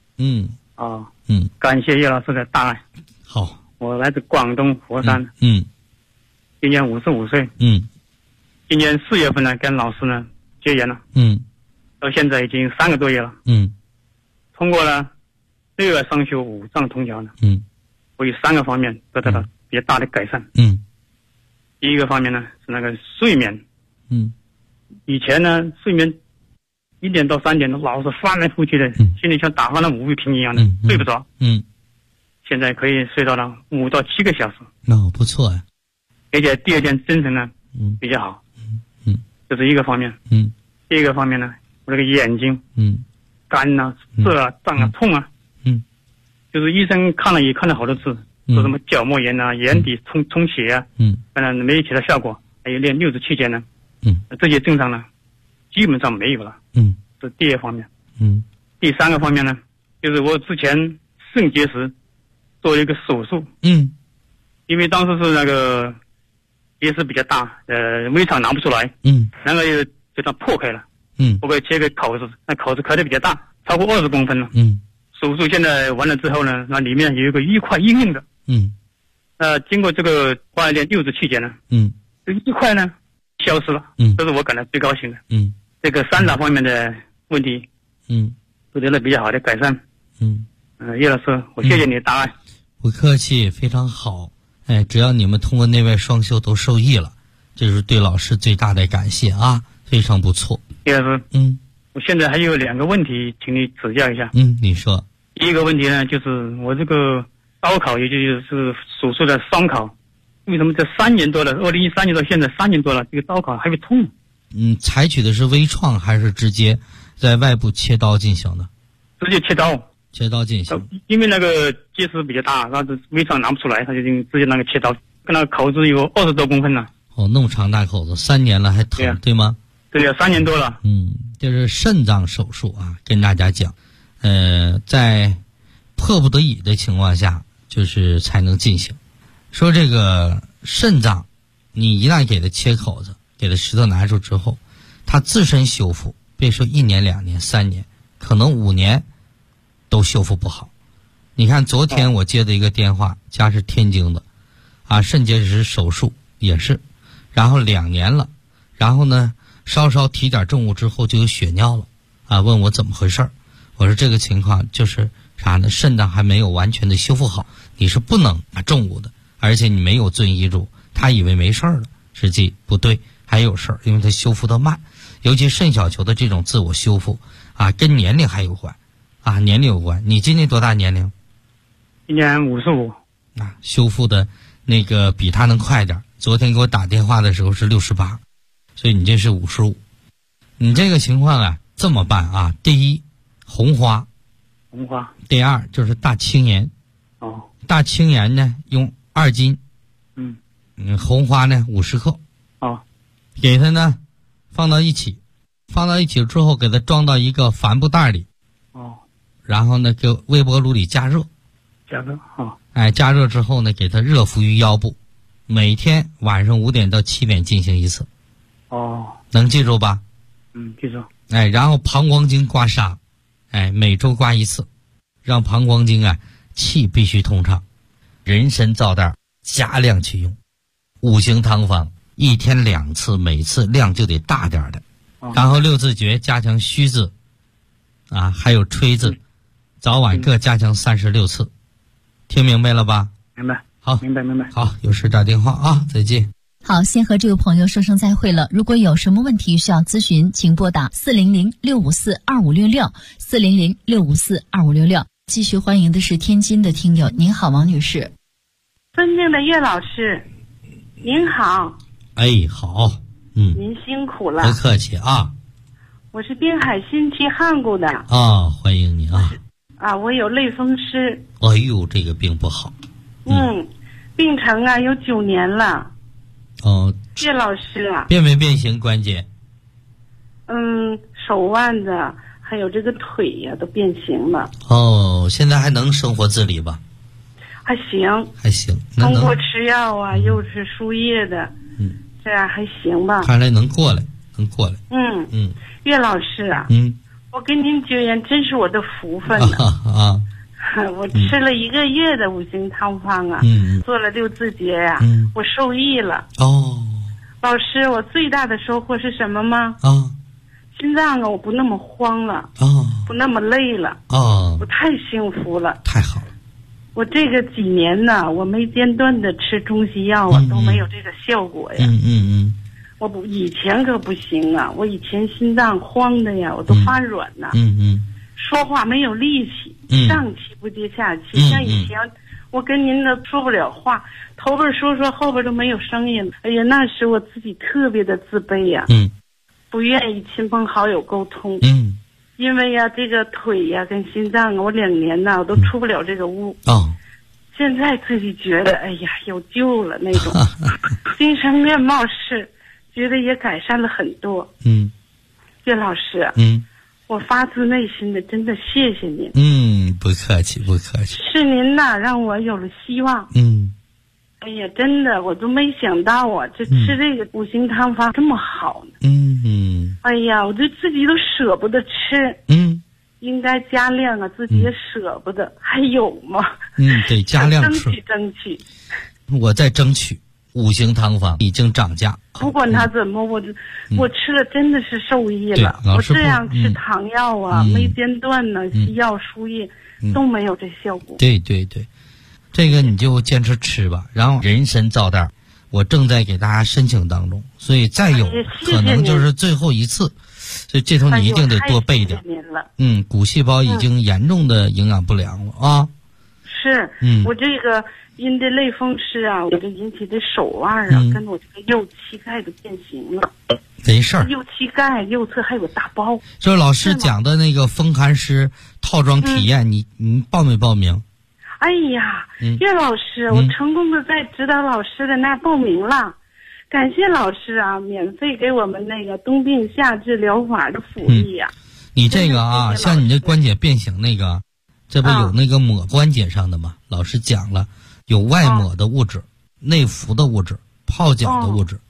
S7: 感谢岳老师的大爱。
S3: 好，
S7: 我来自广东佛山。今年55岁。今年4月份呢，跟老师呢结缘了。到现在已经3个多月了。通过了内外双修5脏通调呢，我有3个方面得到了比较大的改善。第一个方面呢是那个睡眠。以前呢睡眠1点到3点都老是翻来覆去的，心里像打翻了5味瓶一样的，睡不着。现在可以睡到了5到7个小时。
S3: 不错呀。
S7: 而且第二天精神呢比较好。这是一个方面。第二个方面呢，我这个眼睛干啊、涩啊、胀啊、痛啊，就是医生看了也看了好多次，说什么角膜炎啊、眼底充血啊，当然没有起到效果。还有练6至7节呢，这些症状呢基本上没有了。这是第二方面。第3个方面呢，就是我之前肾结石做了一个手术。因为当时是那个结石比较大，胃肠拿不出来。然后就它破开了。破开切个口子，那口子开的比较大，超过20公分了。手术现在完了之后呢，那里面有一个一块硬硬的。经过这个花了练6至7节呢，这一块呢消失了。这是我感到最高兴的。这个3大方面的问题，都得了比较好的改善。叶老师，我谢谢你的答案。
S3: 不客气，非常好。只要你们通过内外双修都受益了，这是对老师最大的感谢啊，非常不错。
S7: 叶老师，我现在还有2个问题，请你指教一下。
S3: 你说。
S7: 第一个问题呢，就是我这个高考，也就是手术的双考，为什么这3年多了，2013年到现在3年多了，这个刀考还会痛？
S3: 采取的是微创还是直接在外部切刀进行的？
S7: 直接切刀进行。因为那个结石比较大，那微创拿不出来，他就直接那个切刀，跟那个口子有20多公分了。那
S3: 么长大口子，3年了还疼，对吗？
S7: 对呀，3年多了。
S3: 这是肾脏手术啊，跟大家讲，在迫不得已的情况下，就是才能进行。说这个肾脏，你一旦给它切口子， 给它石头拿出之后，它自身修复，别说1年、2年、3年，可能5年都修复不好。你看昨天我接的一个电话，家是天津的，肾结石手术也是，然后2年了，然后呢稍稍提点重物之后就有血尿了，问我怎么回事，我说这个情况就是啥呢？肾脏还没有完全的修复好，你是不能拿重物的，而且你没有遵医嘱，他以为没事了，实际不对，还有事儿，因为它修复的慢，尤其肾小球的这种自我修复跟年龄还有关年龄有关。你今年多大年龄？
S7: 今年55。
S3: 修复的那个比他能快点。昨天给我打电话的时候是68，所以你这是55。你这个情况这么办第一，红花。第二就是大青盐。大青盐呢用2斤。红花呢50克。给它呢放到一起之后，给它装到一个帆布袋里。然后呢给微波炉里加热。加热之后呢，给它热敷于腰部，每天晚上5点到7点进行一次。能记住吧？
S7: 记住。
S3: 然后膀胱经刮痧，每周刮1次，让膀胱经气必须通畅。人参皂袋加量去用，5行汤方1天2次，每次量就得大点的。然后6字诀加强虚字，还有吹字，早晚各加强36次。听明白了吧？
S7: 明白。
S3: 好，
S7: 明白。
S3: 好，有事打电话再见。
S4: 好，先和这位朋友说声再会了。如果有什么问题需要咨询，请拨打400-654-2566 400-654-2566。继续欢迎的是天津的听友，您好，王女士。
S8: 尊敬的岳老师，您好。
S3: 好。
S8: 您辛苦了。
S3: 不客气
S8: 我是滨海新区汉沽的。
S3: 欢迎你
S8: 我有类风湿。
S3: 这个病不好。
S8: 病程有9年了。岳老师
S3: 变没变形关节？
S8: 手腕子还有这个腿都变形了。
S3: 现在还能生活自理吧？
S8: 还行。通过吃药又是输液的。这样还行吧？
S3: 看来能过来。
S8: 岳老师我跟您结缘真是我的福分我吃了1个月的5行汤方做了6字诀我受益了。老师，我最大的收获是什么吗？心脏我不那么慌了，不那么累了，我太幸福了。
S3: 太好了。
S8: 我这个几年我没间断的吃中西药都没有这个效果呀。我以前可不行我以前心脏慌的我都发软说话没有力气，上气不接下气。像以前我跟您都说不了话，头边说后边都没有声音。那时我自己特别的自卑不愿意亲朋好友沟通。因为这个腿跟心脏我2年我都出不了这个屋。现在自己觉得有救了那种精神面貌是觉得也改善了很多。岳老师我发自内心的真的谢谢您。
S3: 不客气。
S8: 是您让我有了希望。真的我都没想到这吃这个5行汤方这么好呢。我就自己都舍不得吃。应该加量自己也舍不得。还有吗？
S3: 对，加量吃。
S8: 争取。
S3: 我在争取。5行汤方已经涨价，
S8: 不管它怎么，我吃了真的是受益了。我这样吃糖药没间断西药输液都没有这效果。
S3: 对，这个你就坚持吃吧。然后人参皂袋我正在给大家申请当中，所以再有可能就是最后一次，所以这头你一定得多备点。骨细胞已经严重的营养不良了
S8: 是。我这个因这类风湿我这引起的手腕跟我这个右膝盖都变形了。
S3: 没事儿。
S8: 右膝盖右侧还有大包。
S3: 就是老师讲的那个风寒湿套装体验，你报没报名？
S8: 岳老师，我成功的在指导老师的那报名了。感谢老师免费给我们那个冬病夏治疗法的福利
S3: 你这个像你这关节变形那个，这不有那个抹关节上的吗？老师讲了，有外抹的物质、内服的物质、泡脚的物质。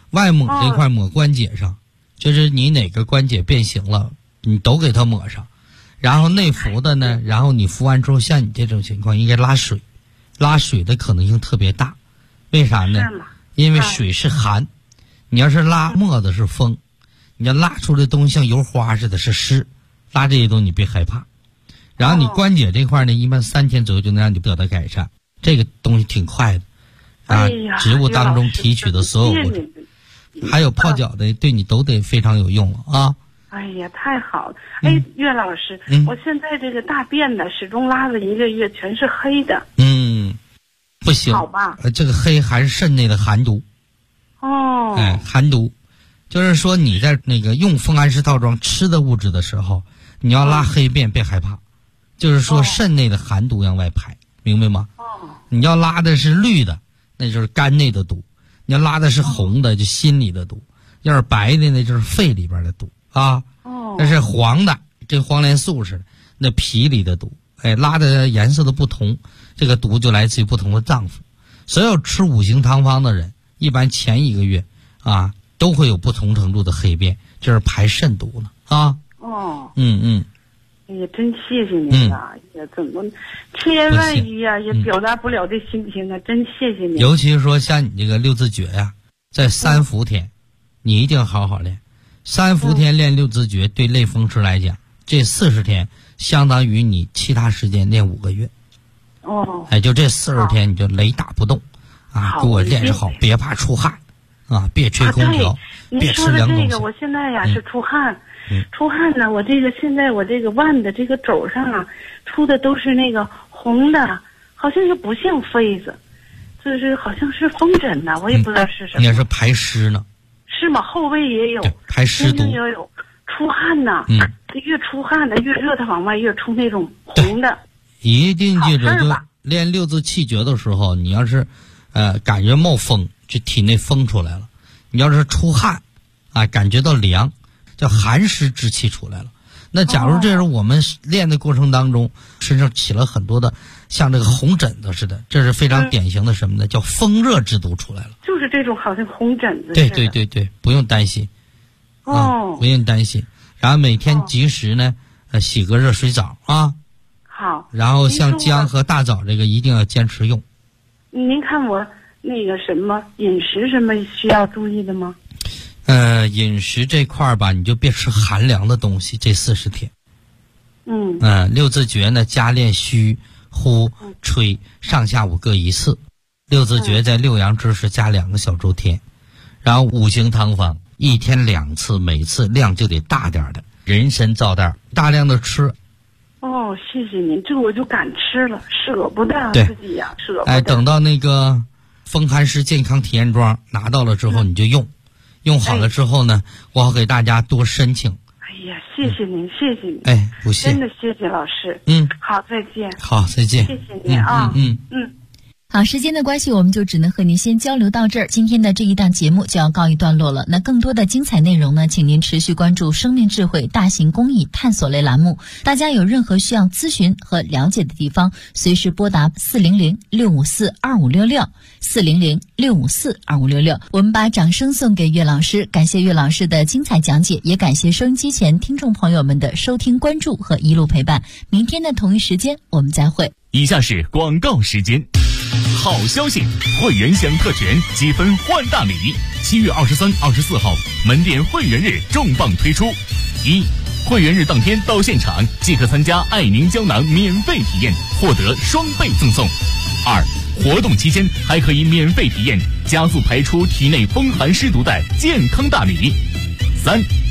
S3: 外抹这块抹关节上，就是你哪个关节变形了，你都给它抹上。然后内服的呢，然后你服完之后，像你这种情况应该拉水，拉水的可能性特别大。为啥呢？因为水是寒，你要是拉沫子是风，你要拉出来的东西像油花似的是湿，拉这些东西你别害怕。然后你关节这块呢，一般3天左右就能让你得到改善，这个东西挺快的啊。植物当中提取的所有物质，还有泡脚的对你都得非常有用了啊。
S8: 哎呀，太好了！岳老师，我现在这个大便呢，始终拉了1个月，全是黑的。
S3: 不行，
S8: 好吧？
S3: 这个黑还是肾内的寒毒。寒毒，就是说你在那个用风寒湿套装吃的物质的时候，你要拉黑便别害怕，就是说肾内的寒毒向外排，明白吗？你要拉的是绿的，那就是肝内的毒；你要拉的是红的，就心里的毒；要是白的，那就是肺里边的毒啊。那是黄的，这黄连素似的，那脾里的毒。拉的颜色的不同，这个毒就来自于不同的脏腑。所有吃5行汤方的人，一般前1个月啊，都会有不同程度的黑便，这是排肾毒了啊。
S8: 哎呀，真谢谢您啊！也怎么千万语啊，也表达不了这心情啊！真谢谢您。
S3: 尤其是说像你这个6字诀呀，在3伏天，你一定好好练。3伏天练6字诀，对类风湿来讲，这40天相当于你其他时间练5个月。就这40天你就雷打不动啊，给我练好，别怕出汗啊，别吹空调，别吃凉东西。
S8: 这个我现在呀是出汗，出汗呢，我这个现在我这个腕的这个肘上啊，出的都是那个红的，好像是不像痱子，就是好像是风疹呐，我也不知道是什么。
S3: 你要是排湿呢？
S8: 是吗？后背也有，
S3: 排湿毒
S8: 也有。出汗呐，越出汗的越热，它往外越出那种红的。
S3: 一定记住，就练6字气诀的时候，你要是感觉冒风，就体内风出来了；你要是出汗啊，感觉到凉，叫寒湿之气出来了。那假如这是我们练的过程当中，身上起了很多的像这个红疹子似的，这是非常典型的什么呢？叫风热之毒出来了。
S8: 就是这种好像红疹子。
S3: 对，不用担心。不用担心。然后每天及时呢，洗个热水澡啊。
S8: 好。
S3: 然后像姜和大枣这个一定要坚持用。
S8: 您看我那个什么饮食什么需要注意的吗？
S3: 饮食这块吧，你就别吃寒凉的东西，这40天。6字诀呢，加练虚、呼、吹，上下午各1次。6字诀在6阳之时加2个小周天，然后5行汤方1天2次，每次量就得大点的，人参皂袋大量的吃。
S8: 谢谢您，这我就敢吃了，舍不得自己呀，舍不得。
S3: 等到那个风寒湿健康体验装拿到了之后，你就用好了之后呢，我好给大家多申请。
S8: 哎呀，谢谢您，谢谢您。
S3: 不谢，
S8: 真的谢谢老师。好，再见。
S3: 好，再见。
S8: 谢谢您啊。
S4: 好，时间的关系，我们就只能和您先交流到这儿。今天的这一档节目就要告一段落了。那更多的精彩内容呢，请您持续关注生命智慧大型公益探索类栏目。大家有任何需要咨询和了解的地方，随时拨打400-654-2566，400-654-2566。我们把掌声送给岳老师，感谢岳老师的精彩讲解，也感谢收音机前听众朋友们的收听关注和一路陪伴。明天的同一时间我们再会。
S1: 以下是广告时间。好消息，会员享特权，积分换大礼。7月23、24号门店会员日重磅推出：1. 会员日当天到现场即可参加爱宁胶囊免费体验，获得双倍赠送。2. 活动期间还可以免费体验加速排出体内风寒湿毒的健康大礼。3.